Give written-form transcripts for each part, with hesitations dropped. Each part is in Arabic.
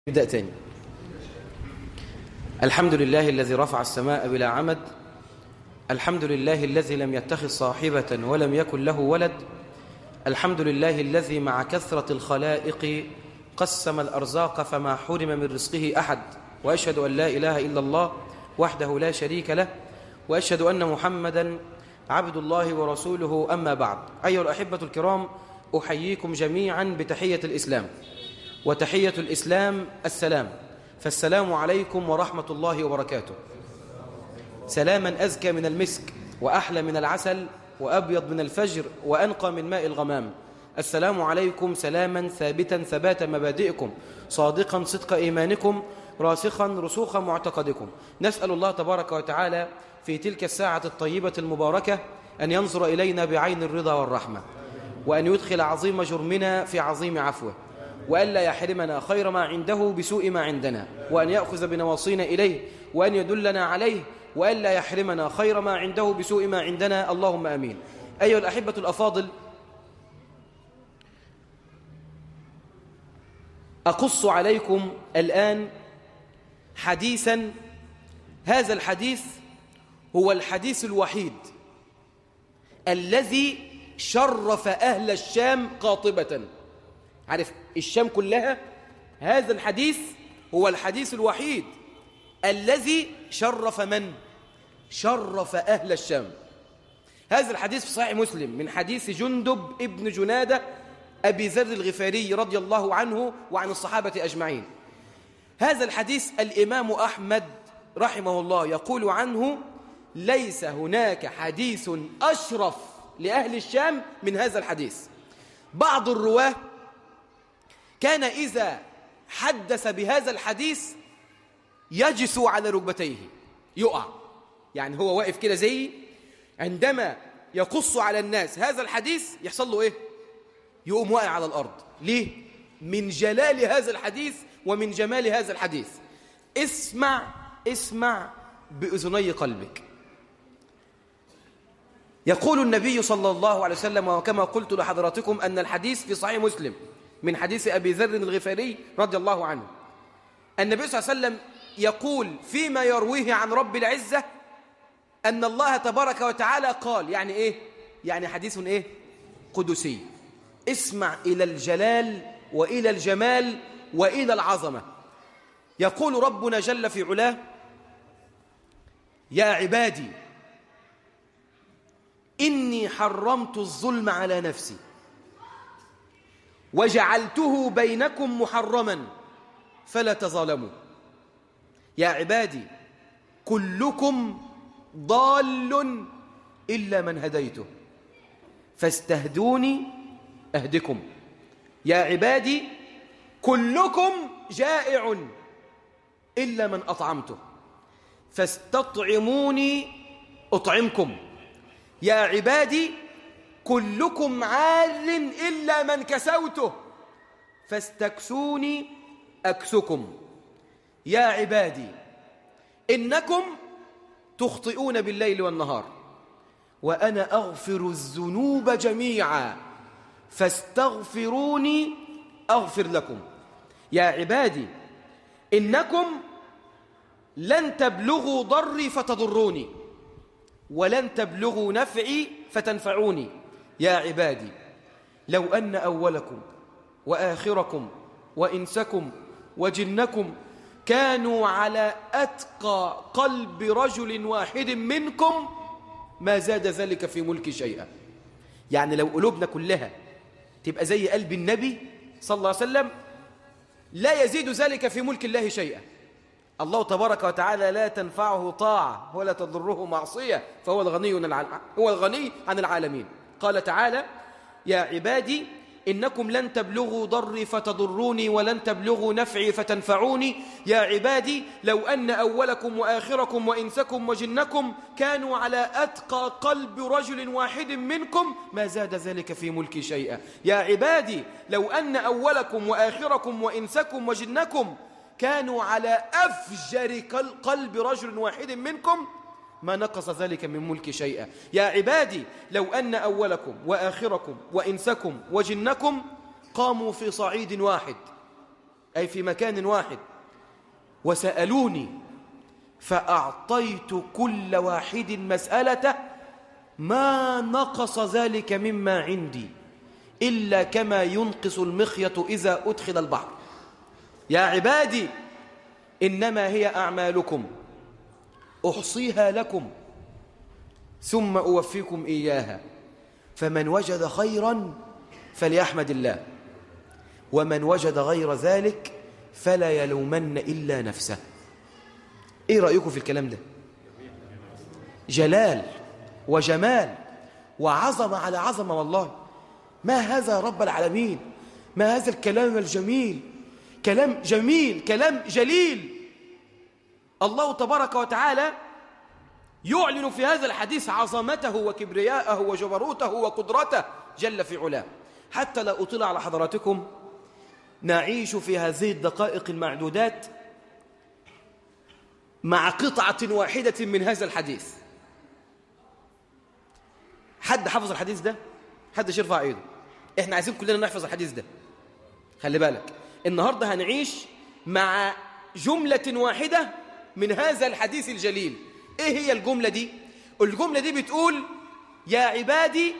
نبدأ تاني. الحمد لله الذي رفع السماء بلا عمد. الحمد لله الذي لم يتخذ صاحبة ولم يكن له ولد. الحمد لله الذي مع كثرة الخلائق قسم الأرزاق فما حرم من رزقه أحد. وأشهد أن لا إله إلا الله وحده لا شريك له، وأشهد أن محمدا عبد الله ورسوله. أما بعد، أيها الأحبة الكرام، أحييكم جميعا بتحية الإسلام، وتحية الإسلام السلام، فالسلام عليكم ورحمة الله وبركاته. سلاما أزكى من المسك، وأحلى من العسل، وأبيض من الفجر، وأنقى من ماء الغمام. السلام عليكم سلاما ثابتا ثبات مبادئكم، صادقا صدق إيمانكم، راسخا رسوخ معتقدكم. نسأل الله تبارك وتعالى في تلك الساعة الطيبة المباركة أن ينظر إلينا بعين الرضا والرحمة، وأن يدخل عظيم جرمنا في عظيم عفوه، وألا يحرمنا خير ما عنده بسوء ما عندنا، وأن يأخذ بنواصينا إليه، وأن يدلنا عليه، وألا يحرمنا خير ما عنده بسوء ما عندنا. اللهم آمين. أيها الأحبة الأفاضل، أقص عليكم الآن حديثا. هذا الحديث هو الحديث الوحيد الذي شرف أهل الشام قاطبة. عارف الشام كلها، هذا الحديث هو الحديث الوحيد الذي شرف من؟ شرف أهل الشام. هذا الحديث في صحيح مسلم من حديث جندب ابن جنادة أبي ذر الغفاري رضي الله عنه وعن الصحابة أجمعين. هذا الحديث الإمام أحمد رحمه الله يقول عنه: ليس هناك حديث أشرف لأهل الشام من هذا الحديث. بعض الرواه كان إذا حدث بهذا الحديث يجثو على ركبتيه، يقع، يعني هو واقف كده زي عندما يقص على الناس هذا الحديث يحصل له إيه؟ يقوم واقع على الأرض. ليه؟ من جلال هذا الحديث ومن جمال هذا الحديث. اسمع بأذني قلبك. يقول النبي صلى الله عليه وسلم، وكما قلت لحضراتكم أن الحديث في صحيح مسلم من حديث أبي ذر الغفاري رضي الله عنه. النبي صلى الله عليه وسلم يقول فيما يرويه عن رب العزة أن الله تبارك وتعالى قال، يعني إيه؟ يعني حديث إيه؟ قدسي. اسمع إلى الجلال وإلى الجمال وإلى العظمة. يقول ربنا جل في علاه: يا عبادي إني حرمت الظلم على نفسي وجعلته بينكم محرما فلا تظالموا. يا عبادي كلكم ضال إلا من هديته فاستهدوني أهدكم. يا عبادي كلكم جائع إلا من أطعمته فاستطعموني أطعمكم. يا عبادي كلكم عار إلا من كسوته فاستكسوني أكسكم. يا عبادي إنكم تخطئون بالليل والنهار وأنا أغفر الذنوب جميعا فاستغفروني أغفر لكم. يا عبادي إنكم لن تبلغوا ضري فتضروني ولن تبلغوا نفعي فتنفعوني. يا عبادي لو أن أولكم وآخركم وإنسكم وجنكم كانوا على أتقى قلب رجل واحد منكم ما زاد ذلك في ملكي شيئا. يعني لو قلوبنا كلها تبقى زي قلب النبي صلى الله عليه وسلم لا يزيد ذلك في ملك الله شيئا. الله تبارك وتعالى لا تنفعه طاعة ولا تضره معصية، فهو الغني عن العالمين. قال تعالى: يا عبادي إنكم لن تبلغوا ضري فتضروني ولن تبلغوا نفعي فتنفعوني. يا عبادي لو أن أولكم وآخركم وإنسكم وجنكم كانوا على أتقى قلب رجل واحد منكم ما زاد ذلك في ملكي شيئا. يا عبادي لو أن أولكم وآخركم وإنسكم وجنكم كانوا على أفجر قلب رجل واحد منكم ما نقص ذلك من ملك شيئا. يا عبادي لو أن أولكم وآخركم وإنسكم وجنكم قاموا في صعيد واحد أي في مكان واحد، وسألوني فأعطيت كل واحد مسألته ما نقص ذلك مما عندي إلا كما ينقص المخيط إذا أدخل البحر. يا عبادي إنما هي أعمالكم أحصيها لكم ثم أوفيكم إياها، فمن وجد خيرا فليحمد الله، ومن وجد غير ذلك فلا يلومن إلا نفسه. إيه رأيكم في الكلام ده؟ جلال وجمال وعظمة على عظمة والله. ما هذا رب العالمين؟ ما هذا الكلام الجميل؟ كلام جميل، كلام جليل. الله تبارك وتعالى يعلن في هذا الحديث عظمته وكبرياءه وجبروته وقدرته جل في علاه. حتى لا أطيل على حضراتكم، نعيش في هذه الدقائق المعدودات مع قطعة واحدة من هذا الحديث. حد حفظ الحديث ده؟ حد يرفع ايده. احنا عايزين كلنا نحفظ الحديث ده. خلي بالك، النهاردة هنعيش مع جملة واحدة من هذا الحديث الجليل. ايه هي الجملة دي؟ الجملة دي بتقول: يا عبادي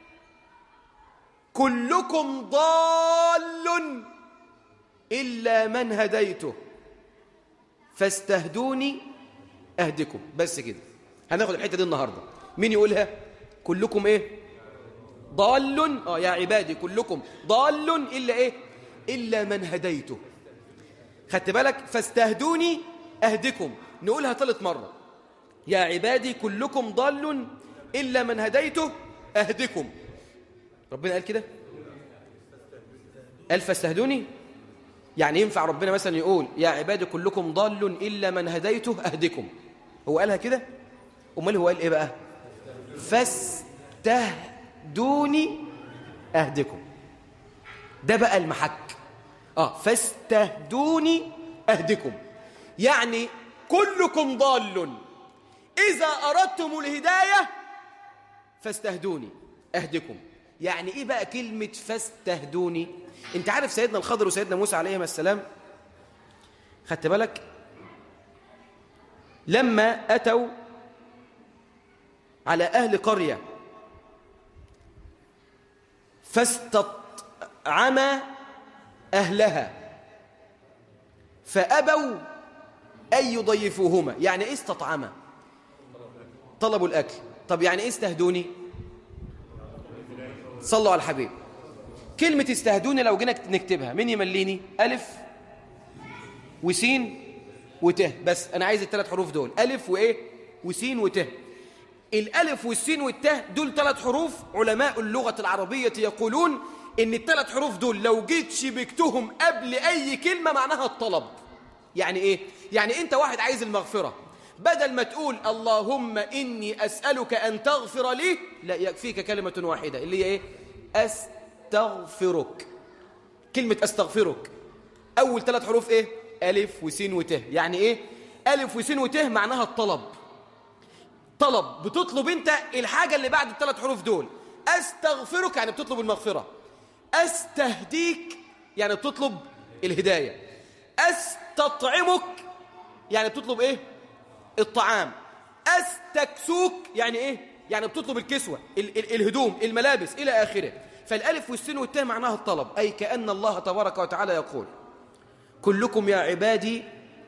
كلكم ضال إلا من هديته فاستهدوني أهدكم. بس كده، هناخد الحتة دي النهاردة. مين يقولها؟ كلكم إيه؟ ضال. يا عبادي كلكم ضال إلا إيه؟ إلا من هديته. خدت بالك؟ فاستهدوني أهدكم. نقولها 3 مرة: يا عبادي كلكم ضال إلا من هديته أهدكم. ربنا قال كده؟ قال فاستهدوني؟ يعني ينفع ربنا مثلا يقول يا عبادي كلكم ضال إلا من هديته أهدكم؟ هو قالها كده؟ أمال هو قال إيه بقى؟ فاستهدوني أهدكم. ده بقى المحك. فاستهدوني أهدكم، يعني كلكم ضال، إذا أردتم الهداية فاستهدوني أهدكم. يعني إيه بقى كلمة فاستهدوني؟ أنت عارف سيدنا الخضر وسيدنا موسى عليهما السلام، خدت بالك، لما أتوا على أهل قرية فاستطعم أهلها فأبوا أن يضيفوهما. يعني إيه استطعم؟ طلبوا الأكل. طب يعني إيه استهدوني؟ صلوا على الحبيب. كلمة استهدوني لو جينا نكتبها، مين يمليني؟ ألف وسين وته. بس أنا عايز ال3 حروف دول، ألف وإيه وسين وته. الألف والسين والته دول 3 حروف علماء اللغة العربية يقولون إن ال3 حروف دول لو جيت شبكتهم قبل أي كلمة معناها الطلب. يعني إيه؟ يعني أنت واحد عايز المغفرة، بدل ما تقول اللهم إني أسألك أن تغفر لي، لا، يكفيك كلمة واحدة اللي هي إيه؟ أستغفرك. كلمة أستغفرك أول 3 حروف إيه؟ ألف وسين وته. يعني إيه؟ ألف وسين وته معناها الطلب. طلب، بتطلب أنت الحاجة اللي بعد ال3 حروف دول. أستغفرك يعني بتطلب المغفرة. أستهديك يعني بتطلب الهداية. أستطعمك يعني بتطلب إيه؟ الطعام. أستكسوك يعني إيه؟ يعني بتطلب الكسوة، الهدوم، الملابس، إلى آخره. فالألف والسين والتاء معناها الطلب، أي كأن الله تبارك وتعالى يقول كلكم يا عبادي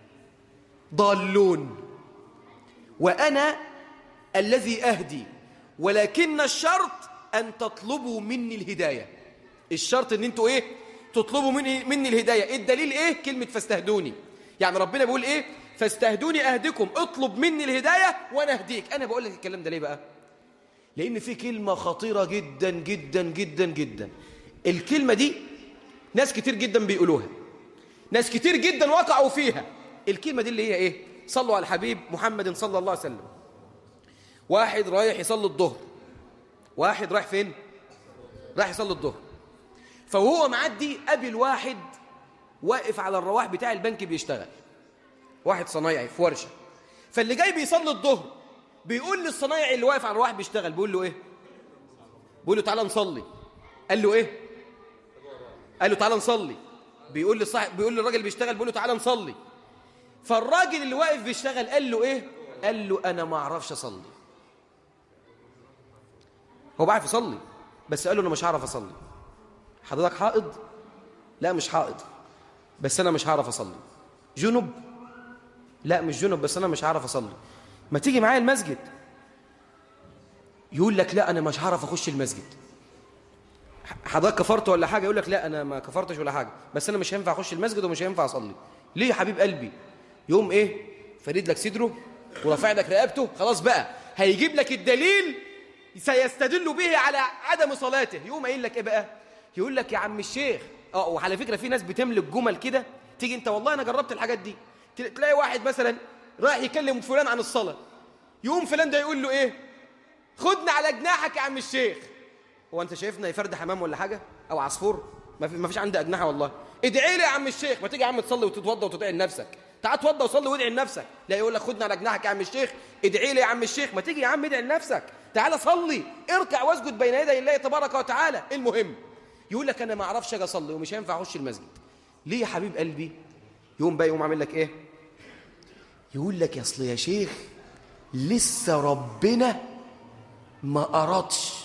ضالون وأنا الذي أهدي، ولكن الشرط أن تطلبوا مني الهداية. الشرط أن أنتوا إيه؟ تطلبوا مني الهداية. الدليل إيه؟ كلمة فاستهدوني. يعني ربنا بيقول إيه؟ فاستهدوني أهدكم، اطلب مني الهداية وأنا أهديك. أنا بقول لك الكلام ده ليه بقى؟ لأن في كلمة خطيرة جدا جدا جدا جدا. الكلمة دي ناس كتير جدا بيقولوها، ناس كتير جدا وقعوا فيها. الكلمة دي اللي هي إيه؟ صلوا على الحبيب محمد صلى الله عليه وسلم. واحد رايح يصلي الظهر، واحد رايح فين؟ رايح يصلي الظهر. فوهو معدي قابل واحد واقف على الرواح بتاع البنك بيشتغل، واحد صنايعي في ورشة. فاللي جاي بيصلي الظهر بيقول للصنايعي اللي واقف على الرواح بيشتغل، بيقول له ايه؟ بيقول له تعالى نصلي. قال له ايه؟ قال له تعالى نصلي. بيقول للراجل اللي بيشتغل، بيقول له تعالى نصلي. فالراجل اللي واقف بيشتغل قال له ايه؟ قال له انا ما اعرفش اصلي. هو بعرف يصلي بس قال له انا مش هعرف اصلي. حضرتك حائض؟ لا مش حائض بس انا مش هعرف اصلي. جنب؟ لا مش جنب بس انا مش هعرف اصلي. ما تيجي معايا المسجد؟ يقول لك لا انا مش هعرف اخش المسجد. حضرتك كفرت ولا حاجه؟ يقول لك لا انا ما كفرتش ولا حاجه بس انا مش هينفع اخش المسجد ومش هينفع اصلي. ليه يا حبيب قلبي؟ يوم ايه؟ فريد لك صدره ورافع لك رقبته. خلاص بقى هيجيب لك الدليل سيستدل به على عدم صلاته. يقوم قايل لك ايه بقى؟ يقول لك يا عم الشيخ وعلى فكره في ناس بتملك جمل كده، تيجي انت والله انا جربت الحاجات دي، تلاقي واحد مثلا رايح يكلم فلان عن الصلاه، يقوم فلان ده يقول له ايه؟ خدنا على جناحك يا عم الشيخ. هو انت شايفنا فرد حمام ولا حاجه او عصفور؟ ما فيش عندي اجنحه والله. ادعي لي يا عم الشيخ. ما تيجي يا عم تصلي وتتوضى وتدعي لنفسك. تعال اتوضى وصلي وادعي لنفسك. لا يقول لك خدنا على جناحك يا عم الشيخ، ادعي لي يا عم الشيخ. ما تيجي يا عم ادعي لنفسك، تعال صلي، اركع واسجد بين يدي الله تبارك وتعالى. المهم يقول لك انا ما اعرفش اجي اصلي ومش هينفع اخش المسجد. ليه يا حبيب قلبي؟ يقوم عامل لك ايه؟ يقول لك يا اصل يا شيخ لسه ربنا ما ارادش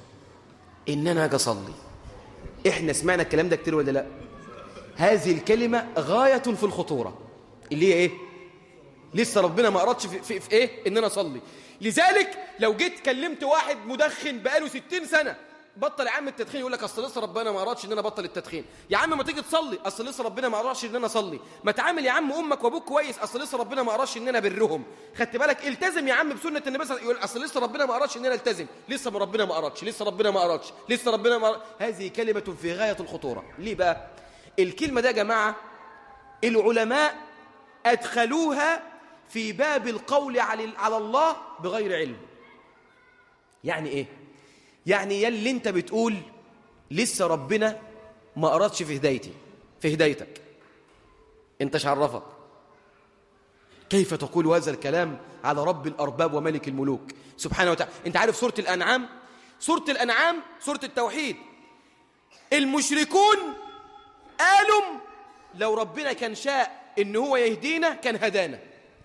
ان انا اجي اصلي. احنا سمعنا الكلام ده كتير ولا لا؟ هذه الكلمه غايه في الخطوره، اللي هي ايه؟ لسه ربنا ما ارادش في ايه؟ ان انا اصلي. لذلك لو جيت كلمت واحد مدخن بقاله 60 سنه بطل يا عم التدخين، يقول لك اصل لسه ربنا ما ارادش ان انا ابطل التدخين. يا عم ما تيجي تصلي، اصل لسه ربنا ما ارادش ان انا اصلي. ما تعامل يا عم امك وابوك كويس، اصل لسه ربنا ما ارادش ان انا ابرهم. خدت بالك؟ التزم يا عم بسنه النبي، يقول اصل لسه ربنا ما ارادش ان انا التزم. لسه ربنا ما ارادش، لسه ربنا ما ارادش، لسه ربنا ما أرادش. هذه كلمه في غايه الخطوره. ليه بقى الكلمه ده يا جماعه؟ العلماء ادخلوها في باب القول على الله بغير علم. يعني ايه؟ يعني يلي انت بتقول لسه ربنا ما أرادش في هدايتك، انت عرفك؟ كيف تقول هذا الكلام على رب الأرباب وملك الملوك سبحانه وتعالى؟ انت عارف سورة الأنعام سورة التوحيد، المشركون قالوا لو ربنا كان شاء ان هو يهدينا كان هدانا.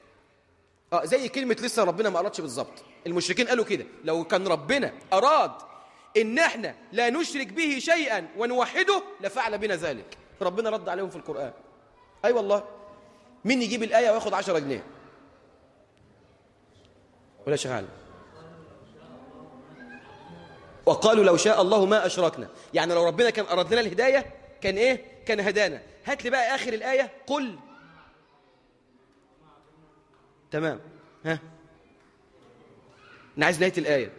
زي كلمة لسه ربنا ما أرادش بالظبط. المشركين قالوا كده، لو كان ربنا أراد إن احنا لا نشرك به شيئا ونوحده لفعل بنا ذلك. ربنا رد عليهم في القرآن. أي والله. مين يجيب الآية وياخد 10 جنيه ولا شغال؟ وقالوا لو شاء الله ما أشركنا، يعني لو ربنا كان أراد لنا الهداية كان إيه؟ كان هدانا. هات لي بقى آخر الآية. قل تمام. ها أنا عايز نهاية الآية.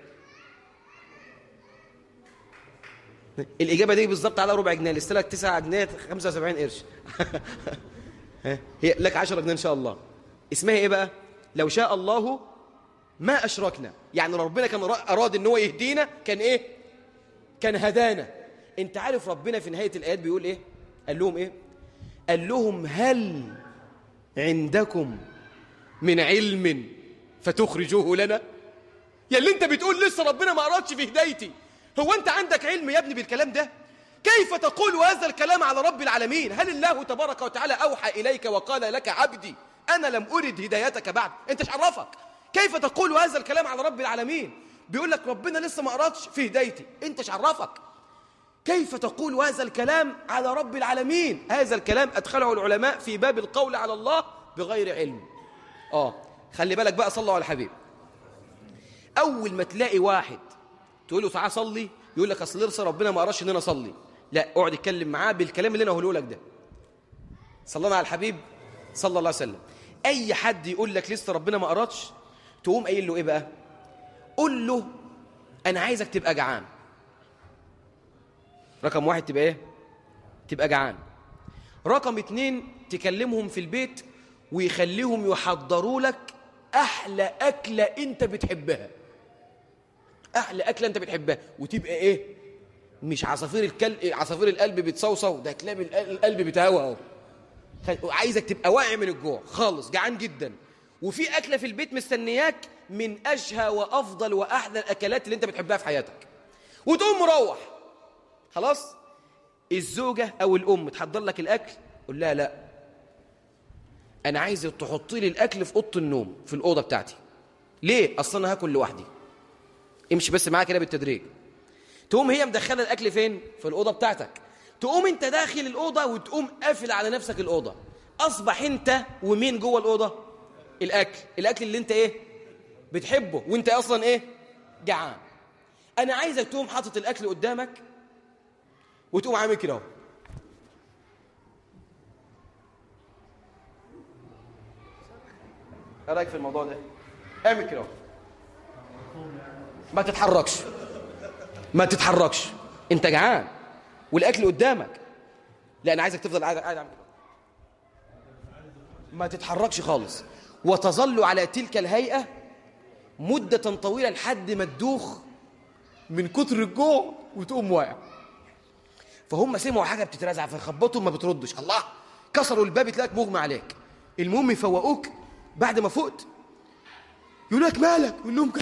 الإجابة دي بالظبط على ربع جنيه، لسه لك 9 جنيه 75 قرش. هي لك 10 جنيه إن شاء الله. اسمها إيه بقى؟ لو شاء الله ما أشركنا، يعني لو ربنا كان أراد إن هو يهدينا كان إيه؟ كان هدانا. أنت عارف ربنا في نهاية الآيات بيقول إيه؟ قال لهم إيه؟ قال لهم هل عندكم من علم فتخرجوه لنا؟ يا اللي أنت بتقول لسه ربنا ما أرادش في هدايتي، هو أنت عندك علم يا ابني بالكلام ده؟ كيف تقول هذا الكلام على رب العالمين؟ هل الله تبارك وتعالى أوحى إليك وقال لك عبدي أنا لم أرد هدايتك بعد؟ أنت مش عرفك؟ كيف تقول هذا الكلام على رب العالمين؟ بيقول لك ربنا لسه ما أرادش في هدايتي، أنت مش عرفك؟ كيف تقول هذا الكلام على رب العالمين؟ هذا الكلام أدخله العلماء في باب القول على الله بغير علم. خلي بالك بقى، صلوا على الحبيب. أول ما تلاقي واحد تقول له تعال صلي، يقول لك أصل لسه ربنا ما أرادش إن أنا أصلي، لا اقعد اتكلم معاه بالكلام اللي أنا هقوله لك ده. صلينا على الحبيب صلى الله عليه وسلم. أي حد يقول لك لسه ربنا ما أرادش، تقوم قايل له إيه بقى؟ قول له أنا عايزك تبقى جعان. رقم 1 تبقى إيه؟ تبقى جعان. رقم 2 تكلمهم في البيت ويخليهم يحضروا لك أحلى أكلة أنت بتحبها، أحلى أكلة أنت بتحبها، وتبقى إيه؟ مش عصافير القلب بتصوصو، ده كلاب القلب بتهوى. عايزك تبقى واعي من الجوع خالص، جعان جدا، وفي أكلة في البيت مستنياك من أشهى وأفضل وأحلى الأكلات اللي أنت بتحبها في حياتك، وتقوم مروح خلاص. الزوجة أو الأم تحضر لك الأكل، قول لها لا، أنا عايز تحطي لي الأكل في أوضة النوم في الأوضة بتاعتي. ليه؟ أصلا أنا هاكل لوحدي. امشي بس معايا كده بالتدريج. تقوم هي مدخلة الأكل فين؟ في الأوضة بتاعتك. تقوم أنت داخل الأوضة وتقوم قافل على نفسك الأوضة. أصبح أنت ومين جوه الأوضة؟ الأكل اللي أنت إيه؟ بتحبه وأنت أصلا إيه؟ جعان. أنا عايزك تقوم حاطط الأكل قدامك وتقوم عامل كده اهو. ايه رايك في الموضوع ده؟ اعمل كده اهو. ما تتحركش، انت جعان والاكل قدامك. لا، انا عايزك تفضل قاعد اعمل كده. ما تتحركش خالص، وتظل على تلك الهيئه مده طويله لحد ما تدوخ من كتر الجوع وتقوم واقع. فهم سمعوا حاجه بتترزع فخبطوا ما بتردش، الله، كسروا الباب تلاقيك مغمى عليك. المهم يفوقوك بعد ما فقت، يقول لك مالك؟ يقول لهم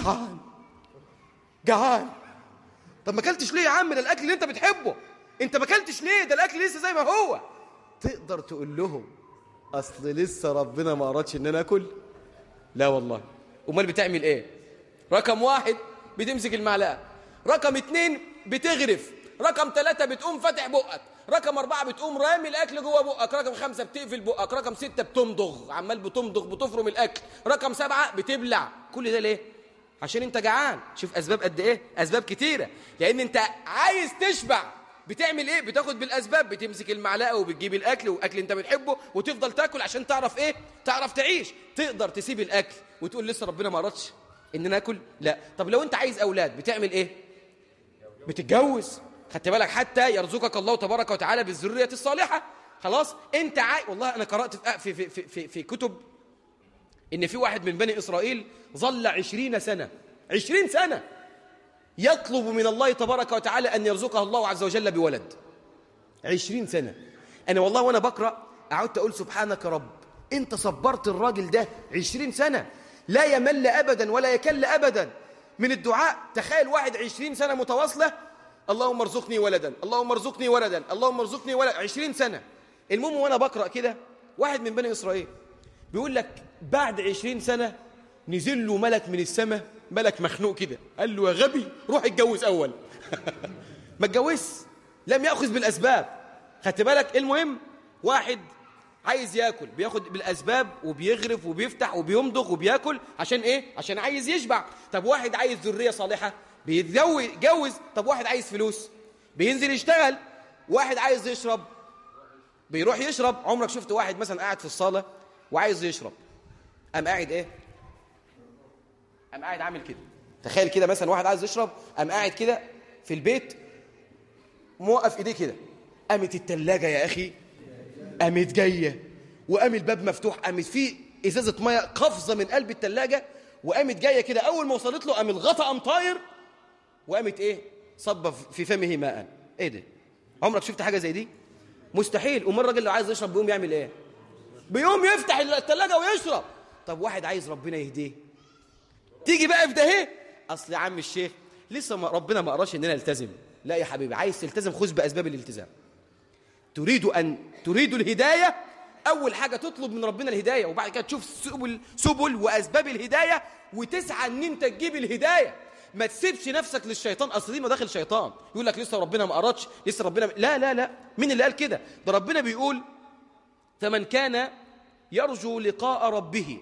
جعان. طب ما اكلتش ليه يا عم؟ ده الاكل اللي انت بتحبه. انت ما اكلتش ليه؟ ده الاكل لسه زي ما هو. تقدر تقول لهم اصل لسه ربنا ما ارادش ان انا اكل؟ لا والله. امال بتعمل ايه؟ رقم 1 بتمسك المعلقه، رقم 2 بتغرف، رقم 3 بتقوم فاتح بقك، رقم 4 بتقوم رامي الاكل جوه بقك، رقم 5 بتقفل بقك، رقم 6 بتمضغ، عمال بتمضغ بتفرم الاكل، رقم 7 بتبلع. كل ده ليه؟ عشان انت جعان. شوف اسباب قد ايه؟ اسباب كتيره. لان انت عايز تشبع. بتعمل ايه؟ بتاخد بالاسباب، بتمسك المعلقه وبتجيب الاكل واكل انت بتحبه وتفضل تاكل عشان تعرف ايه؟ تعرف تعيش. تقدر تسيب الاكل وتقول لسه ربنا ما ارادش ان انا اكل؟ لا. طب لو انت عايز اولاد بتعمل ايه؟ بتتجوز. خدت بالك؟ حتى يرزقك الله تبارك وتعالى بالذريه الصالحه. خلاص انت والله انا قرات في كتب ان في واحد من بني اسرائيل ظل 20 سنه يطلب من الله تبارك وتعالى ان يرزقه الله عز وجل بولد. 20 سنه. انا والله وانا بقرا قعدت اقول سبحانك يا رب، انت صبرت الراجل ده 20 سنه لا يمل ابدا ولا يكل ابدا من الدعاء. تخيل واحد 20 سنه متواصله، اللهم ارزقني ولدا، اللهم ارزقني ولدا، اللهم ارزقني ولدا، 20 سنه. المهم وانا بقرا كده واحد من بني اسرائيل بيقول لك بعد 20 سنه نزل له ملك من السماء، ملك مخنوق كده، قال له يا غبي روح اتجوز اول. ما اتجوزش، لم ياخذ بالاسباب. خدت بالك؟ المهم واحد عايز ياكل بياخد بالاسباب وبيغرف وبيفتح وبيمضغ وبياكل عشان ايه؟ عشان عايز يشبع. طب واحد عايز ذريه صالحه بيتجوز. طب واحد عايز فلوس بينزل يشتغل. واحد عايز يشرب بيروح يشرب. عمرك شفت واحد مثلا قاعد في الصاله وعايز يشرب، قام قاعد ايه؟ قام قاعد عامل كده. تخيل كده مثلا واحد عايز يشرب قام قاعد كده في البيت موقف ايديه كده. قامت التلاجة يا اخي قامت جايه، وقام الباب مفتوح، قامت فيه ازازه ميه قفزه من قلب التلاجة وقامت جايه كده. اول ما وصلت له قام الغطا قام طاير وقامت ايه؟ صب في فمه ماء. ايه ده؟ عمرك شفت حاجه زي دي؟ مستحيل. امال الراجل لو عايز يشرب بيقوم يعمل ايه؟ بيقوم يفتح التلاجة ويشرب. طب واحد عايز ربنا يهديه، تيجي بقى في ده ايه؟ اصل يا عم الشيخ لسه ربنا ما قراش اننا نلتزم. لا يا حبيبي، عايز تلتزم خذ باسباب الالتزام. تريد الهدايه، اول حاجه تطلب من ربنا الهدايه، وبعد كده تشوف سبل واسباب الهدايه وتسعى ان انت تجيب الهدايه. ما تسيبش نفسك للشيطان. اصل دي مداخل شيطان، يقول لك لسه ربنا ما قراتش، لسه ربنا لا لا لا. مين اللي قال كده؟ ده ربنا بيقول فمن كان يرجو لقاء ربه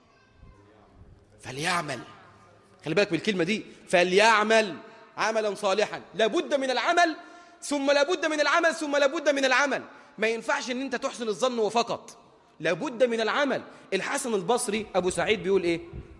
فليعمل. خلي بالك من الكلمه دي، فليعمل عملا صالحا. لابد من العمل ثم لابد من العمل ثم لابد من العمل. ما ينفعش ان انت تحسن الظن وفقط، لابد من العمل. الحسن البصري ابو سعيد بيقول ايه؟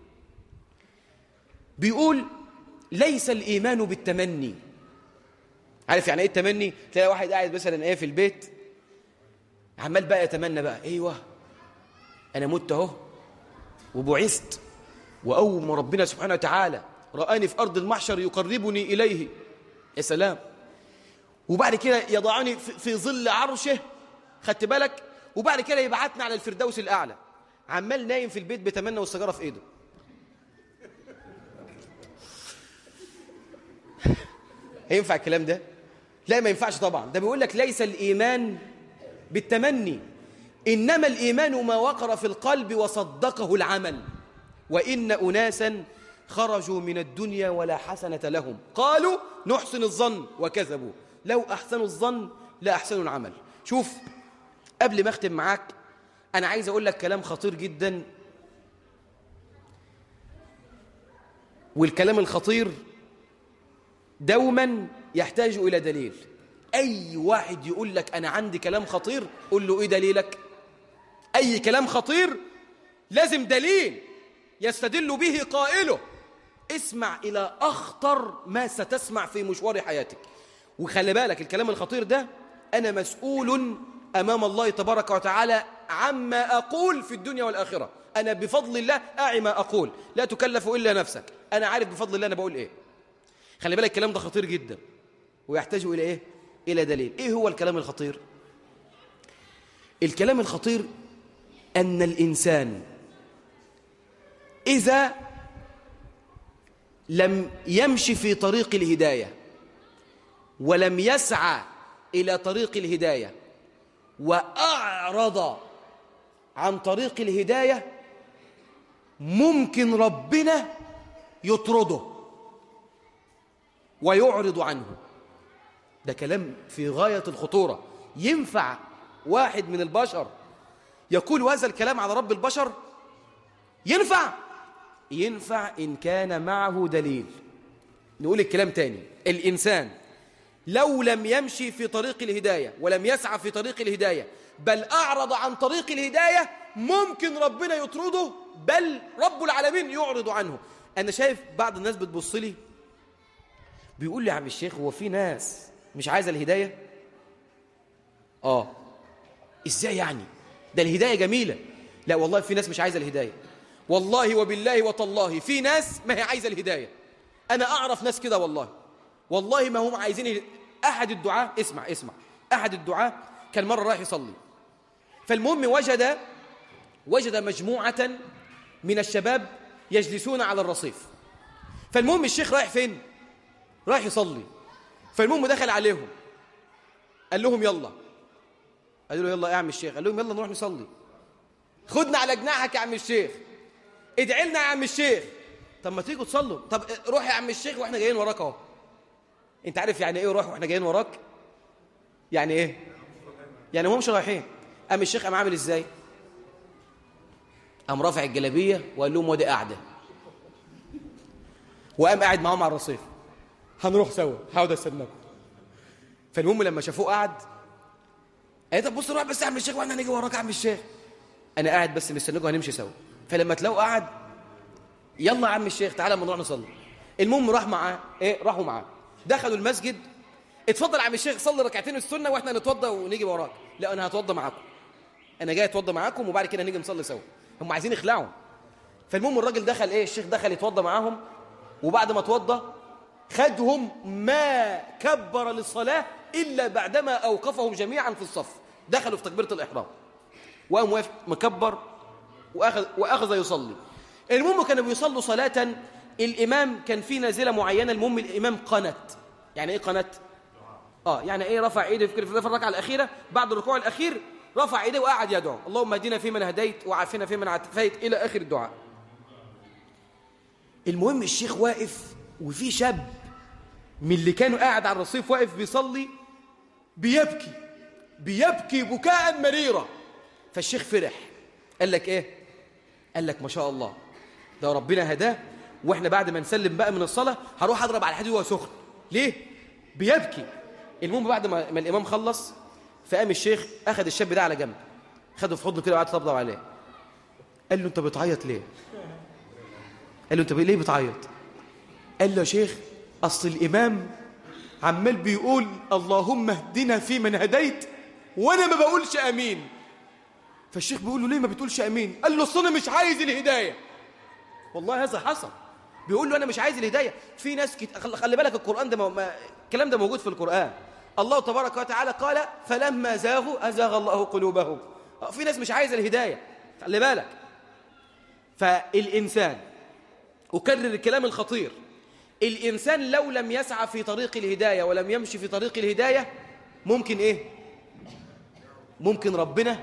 بيقول ليس الايمان بالتمني. عارف يعني ايه التمني؟ تلاقي واحد قاعد مثلا ايه في البيت عمال بقى يتمنى بقى، ايوه انا مت اهو وبعثت، واول ما ربنا سبحانه وتعالى رآني في ارض المحشر يقربني اليه، يا سلام، وبعد كده يضعني في ظل عرشه. خدت بالك؟ وبعد كده يبعتنا على الفردوس الاعلى. عمال نايم في البيت بيتمنى والسيجاره في ايده. هينفع الكلام ده؟ لا ما ينفعش طبعا. ده بيقول لك ليس الإيمان بالتمني، إنما الإيمان ما وقر في القلب وصدقه العمل. وإن أناسا خرجوا من الدنيا ولا حسنة لهم قالوا نحسن الظن وكذبوا، لو أحسنوا الظن لا أحسنوا العمل. شوف، قبل ما أختم معاك أنا عايز أقول لك كلام خطير جدا، والكلام الخطير دوما يحتاج إلى دليل. أي واحد يقول لك أنا عندي كلام خطير قل له إيه دليلك؟ أي كلام خطير لازم دليل يستدل به قائله. اسمع إلى أخطر ما ستسمع في مشوار حياتك، وخلي بالك الكلام الخطير ده أنا مسؤول أمام الله تبارك وتعالى عما أقول في الدنيا والآخرة. أنا بفضل الله أعي ما أقول، لا تكلف إلا نفسك، أنا عارف بفضل الله أنا بقول إيه. خلي بالك الكلام ده خطير جدا ويحتاج إلى إيه؟ إلى دليل. إيه هو الكلام الخطير؟ الكلام الخطير أن الإنسان إذا لم يمشي في طريق الهداية ولم يسعى إلى طريق الهداية وأعرض عن طريق الهداية ممكن ربنا يطرده ويعرض عنه. ده كلام في غاية الخطورة. ينفع واحد من البشر يقول هذا الكلام على رب البشر؟ ينفع إن كان معه دليل. نقول الكلام تاني، الإنسان لو لم يمشي في طريق الهداية ولم يسعى في طريق الهداية بل أعرض عن طريق الهداية ممكن ربنا يطرده، بل رب العالمين يعرض عنه. أنا شايف بعض الناس بتبص لي بيقول لي يا عم الشيخ هو في ناس مش عايزة الهداية؟ إزاي يعني؟ ده الهداية جميلة. لا والله في ناس مش عايزة الهداية، والله وبالله وتالله في ناس ما هي عايزة الهداية. أنا أعرف ناس كده والله ما هم عايزين. أحد الدعاة اسمع أحد الدعاة كان مرة رايح يصلي، فالمهم وجد مجموعة من الشباب يجلسون على الرصيف. فالمهم الشيخ رايح فين؟ رايح يصلي. فالمهم دخل عليهم قال لهم يلا، قالوا له يلا يا عم الشيخ، قال لهم يلا نروح نصلي. خدنا على جناحك يا عم الشيخ، ادعي لنا يا عم الشيخ. طب ما تيجوا تصلوا. طب روح يا عم الشيخ واحنا جايين وراك اهو. انت عارف يعني ايه روح واحنا جايين وراك؟ يعني ايه؟ يعني هم مش رايحين. قام الشيخ قام عامل ازاي؟ قام رافع الجلابيه وقال لهم ودي قاعده، وقام قاعد معاهم على الرصيف، هنروح سوا هقعد استناكم. فالمهم لما شافوه قاعد قال طب بص روح بس يا عم الشيخ واحنا هنيجي وراك يا عم الشيخ، انا قاعد بس مستنيكم هنمشي سوا. فلما تلاقوا قاعد يلا يا عم الشيخ تعالى اما نروح نصلي. المهم راحوا معاه دخلوا المسجد. اتفضل يا عم الشيخ صلي ركعتين السنه واحنا نتوضى ونيجي وراك. لا انا هتوضى معاكم، انا جاي اتوضى معاكم وبعد كده نيجي نصلي سوا. هم عايزين يخلعوا. فالمهم الراجل دخل الشيخ دخل يتوضى معاهم، وبعد ما اتوضى خدهم ما كبر للصلاه الا بعدما اوقفهم جميعا في الصف. دخلوا في تكبيره الاحرام وقام واقف مكبر واخذ يصلي. المهم كانوا بيصلوا صلاه الامام كان في نازله معينه. المهم الامام قنت. يعني ايه قنت؟ يعني ايه رفع ايده في الركعه الاخيره بعد الركوع الاخير، رفع ايده وقعد يدعو اللهم اهدنا فيمن هديت وعافنا فيمن عافيت الى اخر الدعاء. المهم الشيخ واقف وفي شاب من اللي كانوا قاعد على الرصيف واقف بيصلي بيبكي بكاء مريرا. فالشيخ فرح قال لك ايه؟ قال لك ما شاء الله ده ربنا هداه، واحنا بعد ما نسلم بقى من الصلاه هروح اضرب على الحديد وهو سخن. ليه؟ بيبكي. المهم بعد ما الامام خلص فقام الشيخ اخذ الشاب ده على جنب، خده في حضنه كده وقعد يطبطب عليه. قال له انت بتعيط ليه؟ قال له انت ليه بتعيط؟ قال له يا شيخ اصل الامام عمال بيقول اللهم اهدنا فيمن هديت وانا ما بقولش امين. فالشيخ بيقول له ليه ما بتقولش امين؟ قال له اصل انا مش عايز الهدايه. والله هذا حصل. بيقول له انا مش عايز الهدايه. في ناس خلي بالك القران ده الكلام ده موجود في القران. الله تبارك وتعالى قال فلما زاغوا ازاغ الله قلوبهم. في ناس مش عايزه الهدايه، خلي بالك. فالانسان، اكرر الكلام الخطير، الإنسان لو لم يسعى في طريق الهداية ولم يمشي في طريق الهداية ممكن إيه؟ ممكن ربنا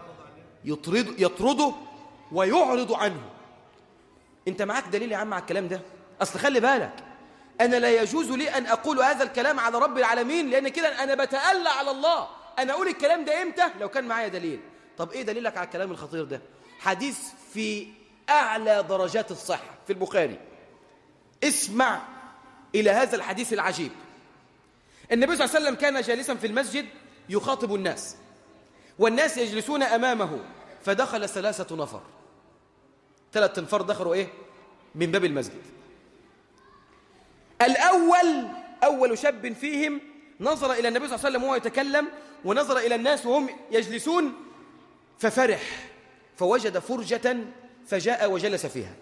يطرده ويعرض عنه. أنت معاك دليل يا عم على الكلام ده؟ أصل خلي بالك، أنا لا يجوز لي أن أقول هذا الكلام على رب العالمين، لأن كده أنا بتألى على الله. أنا أقول الكلام ده إمتى؟ لو كان معايا دليل. طب إيه دليلك على الكلام الخطير ده؟ حديث في أعلى درجات الصحة في البخاري. اسمع إلى هذا الحديث العجيب. النبي صلى الله عليه وسلم كان جالسا في المسجد يخاطب الناس، والناس يجلسون أمامه، فدخل 3 نفر. 3 أنفار دخلوا إيه؟ من باب المسجد. أول شاب فيهم نظر إلى النبي صلى الله عليه وسلم وهو يتكلم، ونظر إلى الناس وهم يجلسون، ففرح، فوجد فرجة فجاء وجلس فيها.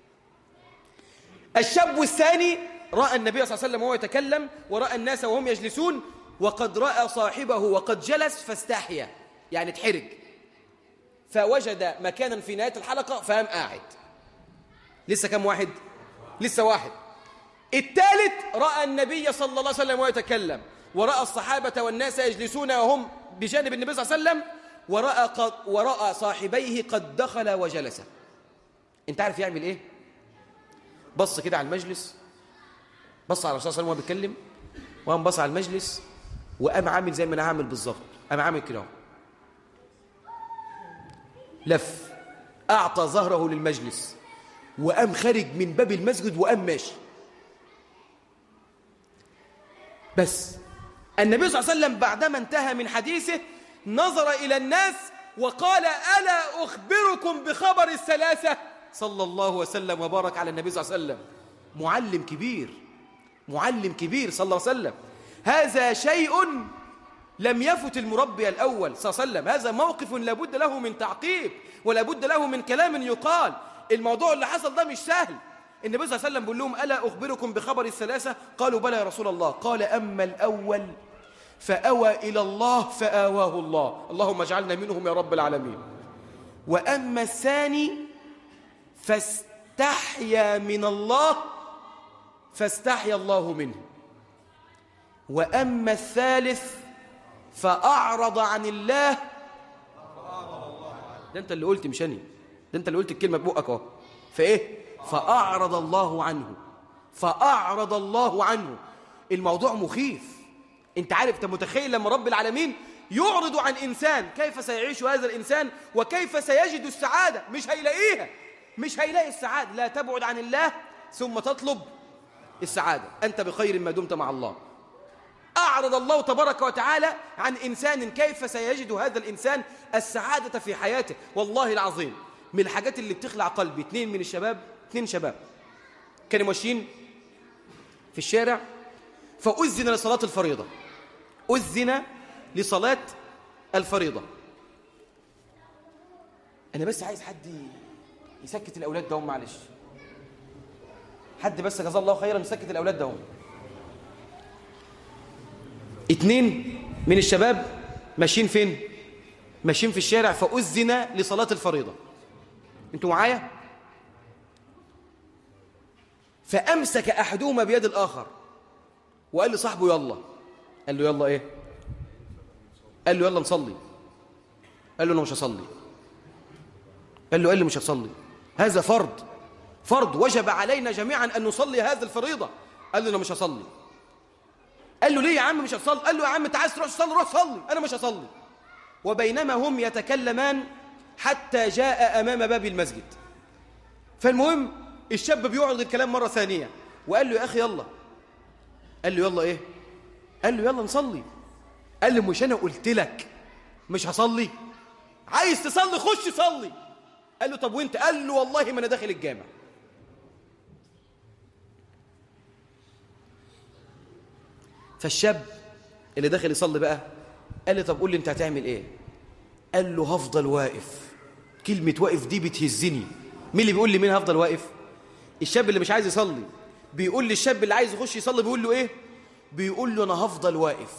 الشاب الثاني رأى النبي صلى الله عليه وسلم وهو يتكلم، ورأى الناس وهم يجلسون، وقد رأى صاحبه وقد جلس فاستحيا، يعني اتحرج، فوجد مكانا في نهاية الحلقة فقام قاعد. لسه كم واحد؟ لسه واحد. الثالث رأى النبي صلى الله عليه وسلم وهو يتكلم، ورأى الصحابة والناس يجلسون وهم بجانب النبي صلى الله عليه وسلم، ورأى صاحبيه قد دخل وجلس. انت عارف يعمل ايه؟ بص كده على المجلس، بص على الرسول صلى الله عليه وسلم وهو بيتكلم، وقام بص على المجلس، وقام عامل زي ما انا عامل بالظبط، قام عامل كده، لف، اعطى ظهره للمجلس، وقام خارج من باب المسجد وقام ماشي. بس النبي صلى الله عليه وسلم بعدما انتهى من حديثه نظر إلى الناس وقال: ألا أخبركم بخبر الثلاثة؟ صلى الله وسلم وبارك على النبي صلى الله عليه وسلم. معلم كبير، معلم كبير صلى الله عليه وسلم. هذا شيء لم يفت المربي الأول صلى الله عليه وسلم. هذا موقف لابد له من تعقيب، ولابد له من كلام يقال. الموضوع اللي حصل ده مش سهل. النبي صلى الله عليه وسلم بيقول لهم: ألا أخبركم بخبر الثلاثة؟ قالوا: بلى يا رسول الله. قال: أما الأول فأوى إلى الله فآواه الله، اللهم اجعلنا منهم يا رب العالمين. وأما الثاني فاستحيا من الله فاستحيا الله منه. وأما الثالث فأعرض عن الله. ده أنت اللي قلت، مش أنا، ده أنت اللي قلت الكلمة ببقك أهو. فإيه؟ فأعرض الله عنه، فأعرض الله عنه. الموضوع مخيف. انت عارف، انت متخيل لما رب العالمين يعرض عن إنسان، كيف سيعيش هذا الإنسان وكيف سيجد السعادة؟ مش هيلاقيها، مش هيلاقي السعادة. لا تبعد عن الله ثم تطلب السعادة، أنت بخير ما دمت مع الله. أعرض الله تبارك وتعالى عن إنسان، كيف سيجد هذا الإنسان السعادة في حياته؟ والله العظيم من الحاجات اللي بتخلع قلبي، 2 شباب كانوا ماشيين في الشارع، فأذن لصلاة الفريضة، أذن لصلاة الفريضة. أنا بس عايز حد يسكت الأولاد ده، معلش، حد بس جزاه الله خيرا يسكت الأولاد ده. 2 من الشباب ماشيين فين؟ ماشيين في الشارع، فأذن لصلاة الفريضة. انتوا معايا؟ فأمسك أحدهما بيد الآخر وقال لصاحبه: يلا. قال له: يلا إيه؟ قال له: يلا نصلي. قال له: أنا مش هصلي. قال له: مش هصلي، هذا فرض وجب علينا جميعا أن نصلي هذه الفريضة. قال له: أنا مش هصلي. قال له: ليه يا عم مش هتصلي؟ قال له: يا عم أنت عايز تروح تصلي، روح صلي، أنا مش هصلي. وبينما هم يتكلمان حتى جاء أمام باب المسجد. فالمهم الشاب بيعرض الكلام مرة ثانية وقال له: يا أخي يلا. قال له: يلا إيه؟ قال له: يلا نصلي. قال له: مش أنا قلت لك مش هصلي؟ عايز تصلي خش صلي. قال له: طب وانت؟ قال له: والله ما أنا داخل الجامع. فالشاب اللي داخل يصلي بقى قال له: طب قول لي انت هتعمل ايه؟ قال له: هفضل واقف. كلمة واقف دي بتهزني. مين اللي بيقول لي مين هفضل واقف؟ الشاب اللي مش عايز يصلي بيقول للشاب اللي عايز يخش يصلي، بيقول له ايه؟ بيقول له: انا هفضل واقف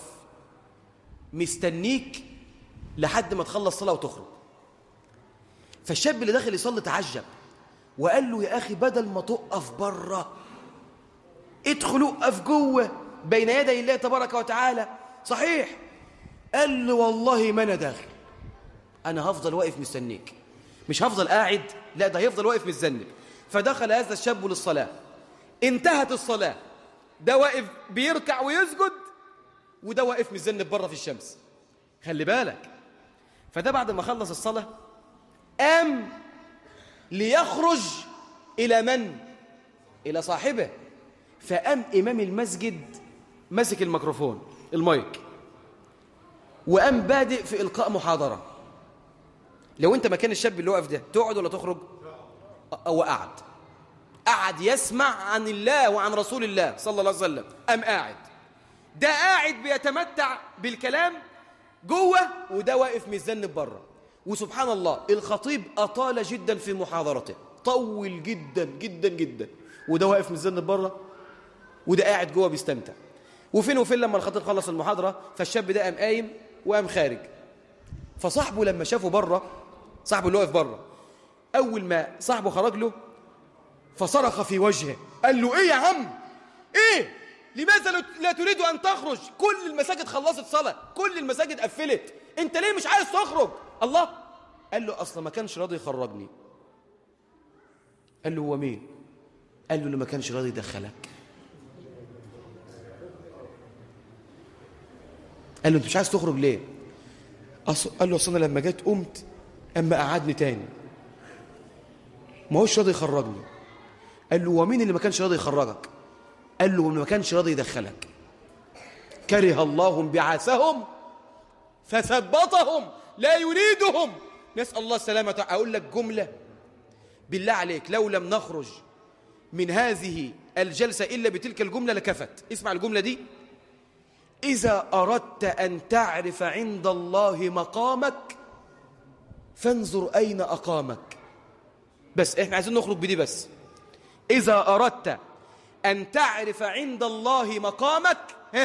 مستنيك لحد ما تخلص صلاة وتخرج. فالشاب اللي داخل يصلي تعجب وقال له: يا اخي بدل ما تقف بره ادخل اقف جوه بين يدي الله تبارك وتعالى. صحيح. قال له والله ما انا داخل، انا هفضل واقف مستنيك، مش هفضل قاعد، لا ده هيفضل واقف متذنب. فدخل هذا الشاب للصلاة، انتهت الصلاة، ده واقف بيركع ويسجد وده واقف متذنب بره في الشمس. خلي بالك. فده بعد ما خلص الصلاة قام ليخرج إلى من؟ إلى صاحبه. فقام إمام المسجد مسك الميكروفون المايك وقام بادئ في إلقاء محاضرة. لو أنت مكان الشاب اللي واقف ده تقعد ولا تخرج؟ أو قعد يسمع عن الله وعن رسول الله صلى الله عليه وسلم. قام قاعد، ده قاعد بيتمتع بالكلام جوه وده واقف متذنب بره. وسبحان الله الخطيب أطال جدا في محاضرته، طول جدا جدا جدا، وده واقف متذنب بره وده قاعد جوه بيستمتع. وفين وفين لما الخطيب خلص المحاضرة فالشاب ده قام قايم وقام خارج. فصاحبه لما شافه بره، صاحبه اللي واقف بره، أول ما صاحبه خرج له فصرخ في وجهه، قال له إيه يا عم؟ إيه؟ لماذا لا تريد أن تخرج؟ كل المساجد خلصت صلاة، كل المساجد قفلت، أنت ليه مش عايز تخرج؟ الله. قال له أصلا ما كانش راضي يخرجني. قال له هو مين؟ قال له اللي ما كانش راضي يدخلك. قال له أنت مش عايز تخرج ليه؟ قال له أصلا لما جيت قمت أما قعدني تاني، ما هوش راضي يخرجني. قال له ومين اللي ما كانش راضي يخرجك؟ قال له اللي ما كانش راضي يدخلك. كره الله انبعاثهم فثبطهم لا يريدهم، نسأل الله السلامة. أقول لك جملة بالله عليك، لو لم نخرج من هذه الجلسة إلا بتلك الجملة لكفت. اسمع الجملة دي: إذا أردت أن تعرف عند الله مقامك فانظر أين أقامك. بس إحنا عايزين نخرج بدي بس. إذا أردت أن تعرف عند الله مقامك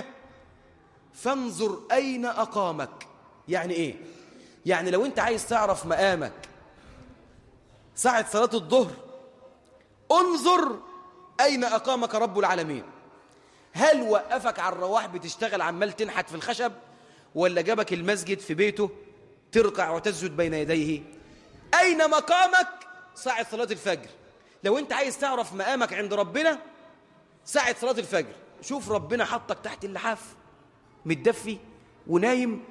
فانظر أين أقامك. يعني إيه؟ يعني لو أنت عايز تعرف مقامك ساعة صلاة الظهر انظر أين أقامك رب العالمين. هل وقفك على الرواح بتشتغل عمال تنحت في الخشب، ولا جابك المسجد في بيته تركع وتسجد بين يديه؟ أين مقامك ساعة صلاة الفجر. لو أنت عايز تعرف مقامك عند ربنا ساعة صلاة الفجر، شوف ربنا حطك تحت اللحاف متدفي ونايم،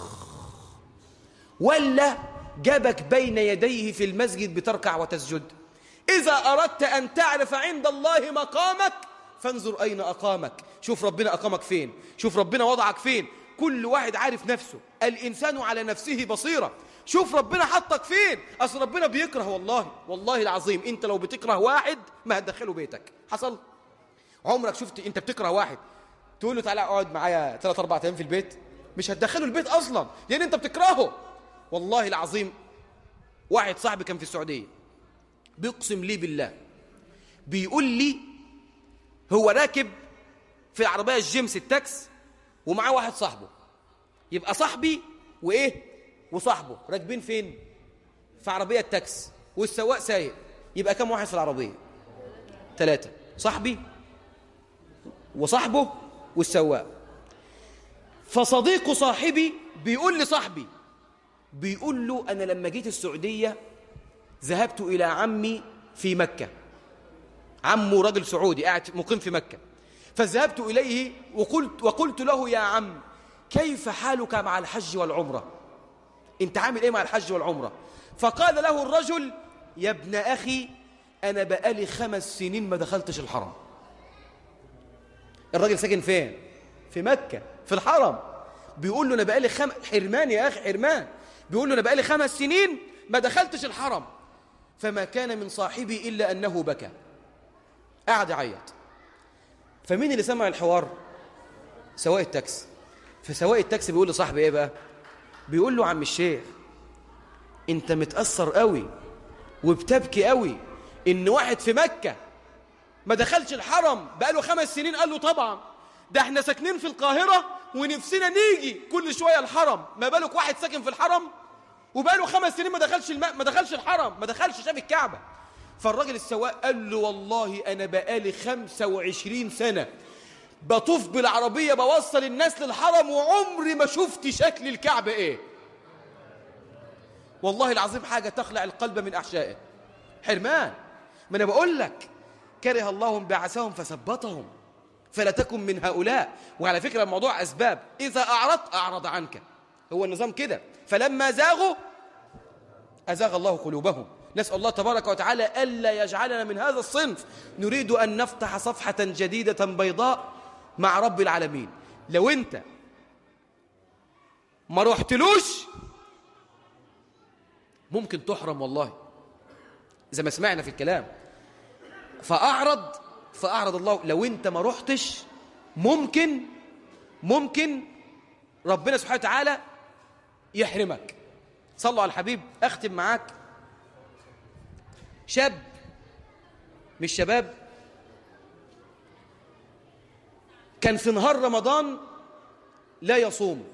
ولا جابك بين يديه في المسجد بتركع وتسجد. إذا أردت أن تعرف عند الله مقامك فانظر أين أقامك. شوف ربنا أقامك فين، شوف ربنا وضعك فين. كل واحد عارف نفسه، الإنسان على نفسه بصيرة. شوف ربنا حطك فين. أصل ربنا بيكره، والله العظيم أنت لو بتكره واحد ما هتدخله بيتك. حصل؟ عمرك شفت أنت بتكره واحد تقول له تعالى اقعد معايا 3-4 أيام في البيت؟ مش هتدخله البيت أصلا لأن أنت بتكرهه. والله العظيم واحد صاحبي كان في السعودية بيقسم لي بالله، بيقول لي هو راكب في العربية الجيمس التاكس ومعاه واحد صاحبه، يبقى صاحبي وإيه وصاحبه راكبين فين؟ في عربية تاكس والسواق سايق، يبقى كم واحد في العربية؟ 3. صاحبي وصاحبه والسواق. فصديق صاحبي بيقول لصاحبي، بيقول له أنا لما جيت السعودية ذهبت إلى عمي في مكة، عمه راجل سعودي قاعد مقيم في مكة، فذهبت إليه وقلت له يا عم كيف حالك مع الحج والعمرة؟ أنت عامل إيه مع الحج والعمرة؟ فقال له الرجل يا ابن أخي أنا بقالي 5 سنين ما دخلتش الحرم. الراجل ساكن فين؟ في مكة في الحرم. بيقول له أنا بقالي حرمان يا أخي، حرمان. بيقول له أنا بقالي 5 سنين ما دخلتش الحرم. فما كان من صاحبي إلا أنه بكى، قاعد يعيط. فمين اللي سمع الحوار؟ سواق التاكسي. فسواق التاكسي بيقول لصاحبي إيه بقى؟ بيقول له عم الشيخ أنت متأثر قوي وبتبكي قوي إن واحد في مكة ما دخلش الحرم بقاله 5 سنين. قال له طبعا، ده احنا ساكنين في القاهرة ونفسنا نيجي كل شوية الحرم، ما بالك واحد ساكن في الحرم وبقاله 5 سنين ما دخلش الحرم، ما دخلش شاف الكعبة. فالراجل السواق قال له والله أنا بقالي 25 سنة بطوف بالعربية بوصل الناس للحرم وعمري ما شفت شكل الكعبة إيه. والله العظيم حاجة تخلع القلب من أحشائه. حرمان. ما أنا بقول لك كره الله بعثهم فثبطهم فلا تكن من هؤلاء. وعلى فكرة الموضوع أسباب، إذا أعرضت أعرض عنك، هو النظام كده. فلما زاغوا أزاغ الله قلوبهم. نسأل الله تبارك وتعالى ألا يجعلنا من هذا الصنف. نريد أن نفتح صفحة جديدة بيضاء مع رب العالمين. لو أنت ما رحتلوش ممكن تحرم والله، زي ما سمعنا في الكلام. فأعرض الله. لو أنت ما رحتش ممكن ربنا سبحانه وتعالى يحرمك. صلوا على الحبيب. أختم معاك. شاب مش شباب كان في نهار رمضان لا يصوم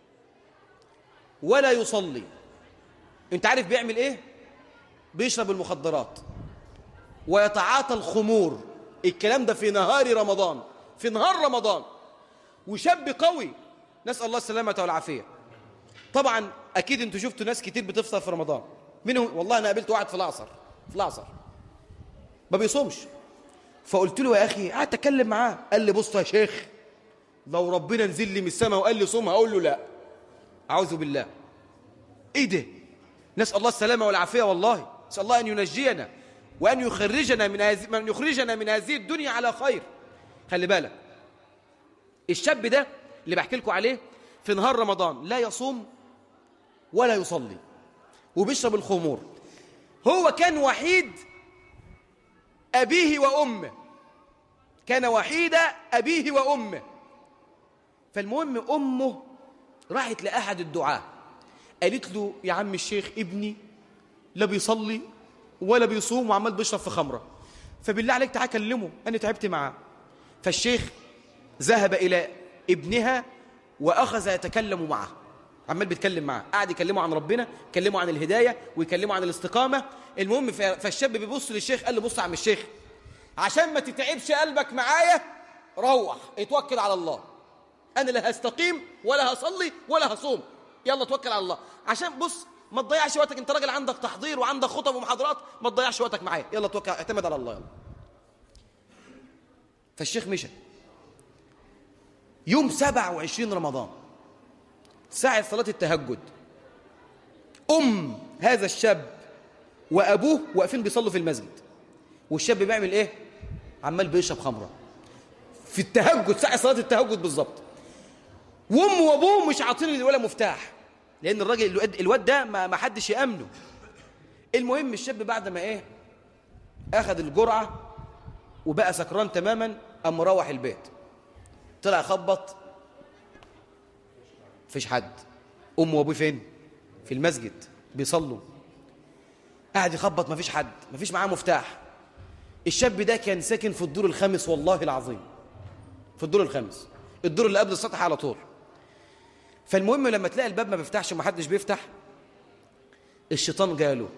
ولا يصلي. انت عارف بيعمل ايه؟ بيشرب المخدرات ويتعاطى الخمور. الكلام ده في نهار رمضان، في نهار رمضان. وشاب قوي، نسأل الله السلامة والعافية. طبعا اكيد انتوا شفتوا ناس كتير بتفطر في رمضان. منهم والله انا قابلت واحد في العصر ما بيصومش. فقلت له يا اخي، قعدت اتكلم معاه، قال لي بص يا شيخ لو ربنا نزل لي من السماء وقال لي صوم هقول له لا. اعوذ بالله. ايه ده؟ نسأل الله السلامة والعافية. والله نسأل الله ان ينجينا وان يخرجنا من هذه الدنيا على خير. خلي بالك، الشاب ده اللي بحكي لكم عليه في نهار رمضان لا يصوم ولا يصلي وبيشرب الخمور. هو كان وحيد أبيه وأمه، كان وحيد أبيه وأمه. فالمهم أمه راحت لأحد الدعاة قالت له يا عم الشيخ ابني لا بيصلي ولا بيصوم وعمال بيشرب في خمرة، فبالله عليك تعال كلمه أنا تعبت معاه. فالشيخ ذهب إلى ابنها وأخذ يتكلم معه، عمال بيتكلم معاه، قاعد يكلمه عن ربنا، يكلمه عن الهداية ويكلمه عن الاستقامة. المهم فالشاب بيبص للشيخ قال له بص يا عم الشيخ عشان ما تتعبش قلبك معايا روح اتوكل على الله، أنا لا هستقيم ولا هصلي ولا هصوم، يلا توكل على الله عشان بص ما تضيعش وقتك، انت راجل عندك تحضير وعندك خطب ومحاضرات، ما تضيعش وقتك معايا، يلا توكل اعتمد على الله يلا. فالشيخ مشى. يوم 27 رمضان ساعة صلاة التهجد هذا الشاب وأبوه واقفين بيصلوا في المسجد، والشاب بيعمل إيه؟ عمال بيشرب خمرة في التهجد، ساعة صلاة التهجد بالظبط. وأمه وأبوه مش عاطين ولا مفتاح، لأن الواد ده ما حدش يأمنه. المهم الشاب بعد ما إيه أخذ الجرعة وبقى سكران تماما، قام مروح البيت، طلع خبط فيش حد. أمه وأبوه فين؟ في المسجد بيصلوا. قاعد يخبط مفيش حد، مفيش معاه مفتاح. الشاب ده كان ساكن في الدور الخامس والله العظيم، في الدور الخامس، الدور اللي قبل السطح على طول. فالمهم لما تلاقي الباب ما بيفتحش ومحدش بيفتح، الشيطان جاله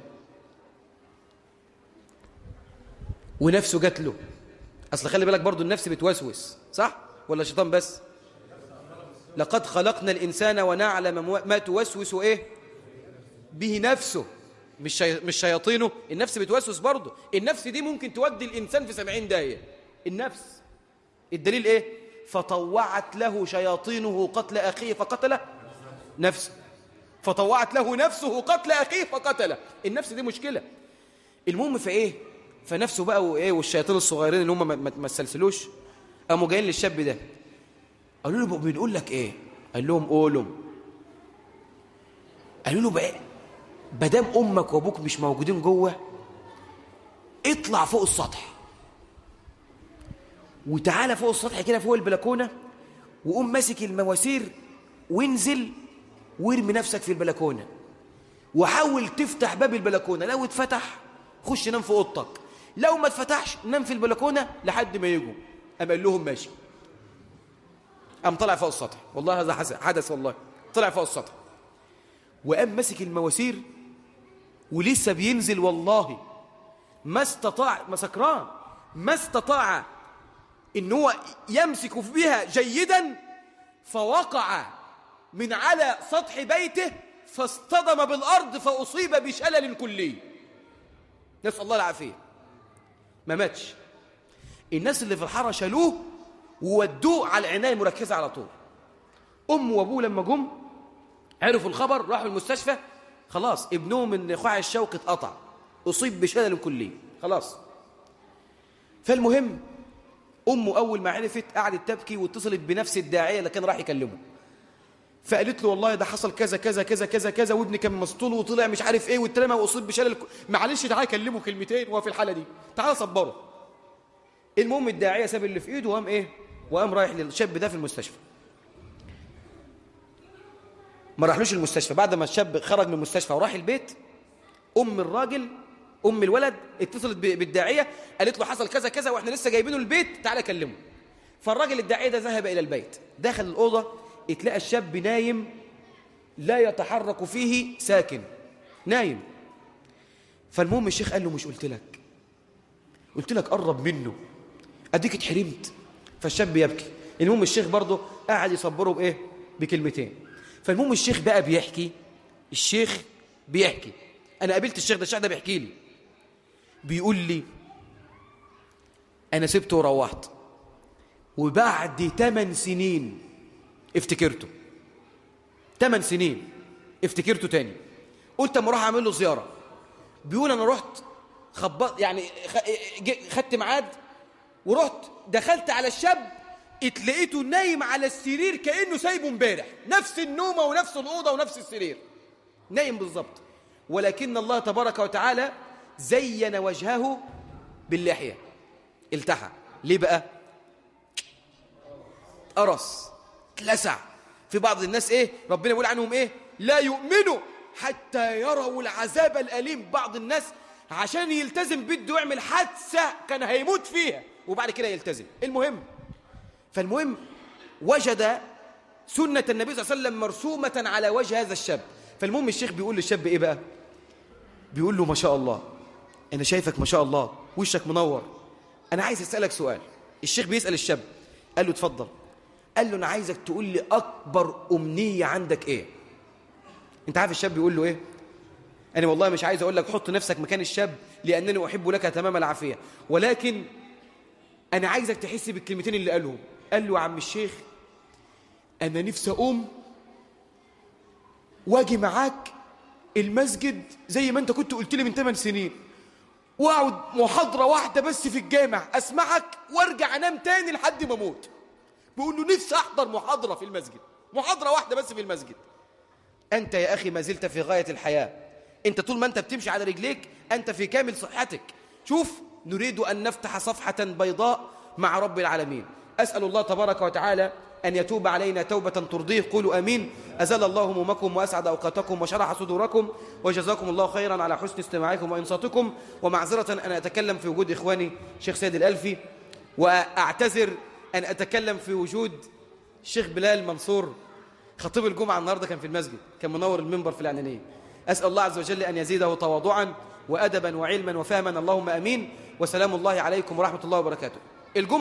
ونفسه جات له. اصل خلي بالك برضو النفس بتوسوس، صح ولا الشيطان بس؟ لقد خلقنا الإنسان ونعلم ما توسوس إيه به نفسه، مش شياطينه. النفس بتوسوس برضه. النفس دي ممكن تودي الإنسان في 70 داهية. النفس الدليل إيه؟ فطوعت له شياطينه قتل أخيه فقتله نفسه، فطوعت له نفسه قتل أخيه فقتله. النفس دي مشكلة. المهم في إيه؟ فنفسه بقى وإيه، والشياطين الصغيرين اللي هم ما تسلسلوش قاموا جايين للشاب ده قالوا له بنقول لك ايه؟ قال لهم قولوا. قالوا له بقى بدام امك وابوك مش موجودين جوه اطلع فوق السطح وتعالى فوق السطح كده فوق البلكونه، وقوم ماسك المواسير وانزل وارمي نفسك في البلكونه، وحاول تفتح باب البلكونه، لو اتفتح خش نام في اوضتك، لو ما اتفتحش نام في البلكونه لحد ما يجوا. قام قال لهم ماشي. قام طلع فوق السطح، والله هذا حدث والله، طلع فوق السطح وقام ماسك المواسير ولسه بينزل والله ما استطاع، ما سكران، ما استطاع إن هو يمسك بها جيدا، فوقع من على سطح بيته فاصطدم بالأرض فأصيب بشلل كلي، نسأل الله العافية. ما ماتش. الناس اللي في الحارة شالوه وودوه على العناية المركزة على طول. أم وأبوه لما جم عرفوا الخبر راحوا المستشفى، خلاص ابنهم من نخاع الشوك اتقطع، أصيب بشلل كلي خلاص. فالمهم أمه أول ما عرفت قعدت تبكي واتصلت بنفس الداعية اللي كان راح يكلمه، فقالت له والله ده حصل كذا كذا كذا كذا كذا، وابني كان مسطول وطلع مش عارف ايه والترمى واصيب بشلل معلش تعالى كلمه كلمتين وهو في الحاله دي، تعالى صبره. المهم الداعيه ساب اللي في ايده وقام ايه، وقام رايح للشاب ده في المستشفى. ما راحلوش المستشفى. بعد ما الشاب خرج من المستشفى وراح البيت، ام الراجل ام الولد اتصلت بالداعيه قالت له حصل كذا كذا واحنا لسه جايبينه البيت، تعالى كلمه. فالراجل الداعيه ده ذهب الى البيت، دخل الاوضه اتلقى الشاب نايم لا يتحرك فيه ساكن، نايم. فالمهم الشيخ قال له مش قلت لك قرب منه، اديك اتحرمت. فالشاب يبكي. المهم الشيخ برضه قاعد يصبره بايه، بكلمتين. فالمهم الشيخ بقى بيحكي، انا قابلت الشيخ ده بيحكي لي، بيقول لي انا سبته وروحت، وبعد 8 سنين افتكرته، 8 سنين افتكرته تاني. قلت اما اروح اعمل له زياره. بيقول انا رحت خبط يعني خدت ميعاد ورحت دخلت على الشاب، اتلقيته نايم على السرير كانه سايبه امبارح، نفس النومه ونفس الاوضه ونفس السرير، نايم بالظبط. ولكن الله تبارك وتعالى زين وجهه باللحيه، التحى. ليه بقى؟ قرص، اتلسع. في بعض الناس ايه ربنا يقول عنهم ايه، لا يؤمنوا حتى يروا العذاب الأليم. بعض الناس عشان يلتزم بده يعمل حادثة كان هيموت فيها وبعد كده يلتزم. فالمهم وجد سنة النبي صلى الله عليه وسلم مرسومة على وجه هذا الشاب. فالمهم الشيخ بيقول للشاب ايه بقى، بيقول له ما شاء الله انا شايفك ما شاء الله وشك منور، انا عايز اسألك سؤال. الشيخ بيسأل الشاب، قال له اتفضل. قال له انا عايزك تقول لي اكبر امنيه عندك ايه. انت عارف الشاب بيقول له ايه؟ انا والله مش عايز اقول لك حط نفسك مكان الشاب لانني احب لك تمام العافيه، ولكن انا عايزك تحس بالكلمتين اللي قالهم. قال له يا عم الشيخ انا نفسي اقوم واجي معاك المسجد زي ما انت كنت قلت لي من 8 سنين، واقعد محاضره واحده بس في الجامع اسمعك وارجع انام تاني لحد ما اموت. بيقول له نفسي احضر محاضره في المسجد، محاضره واحده بس في المسجد. انت يا اخي ما زلت في غايه الحياه، انت طول ما انت بتمشي على رجليك انت في كامل صحتك. شوف، نريد ان نفتح صفحه بيضاء مع رب العالمين. اسال الله تبارك وتعالى ان يتوب علينا توبه ترضيه. قولوا امين. ازال الله همومكم واسعد اوقاتكم وشرح صدوركم، وجزاكم الله خيرا على حسن استماعكم وانصاتكم. ومعذره ان اتكلم في وجود اخواني الشيخ سيد الالفي، واعتذر أن أتكلم في وجود الشيخ بلال منصور خطيب الجمعة. النهاردة كان في المسجد، كان منور المنبر في الإعلانية. أسأل الله عز وجل أن يزيده تواضعا وأدبا وعلما وفهما، اللهم أمين. وسلام الله عليكم ورحمة الله وبركاته. الجمعة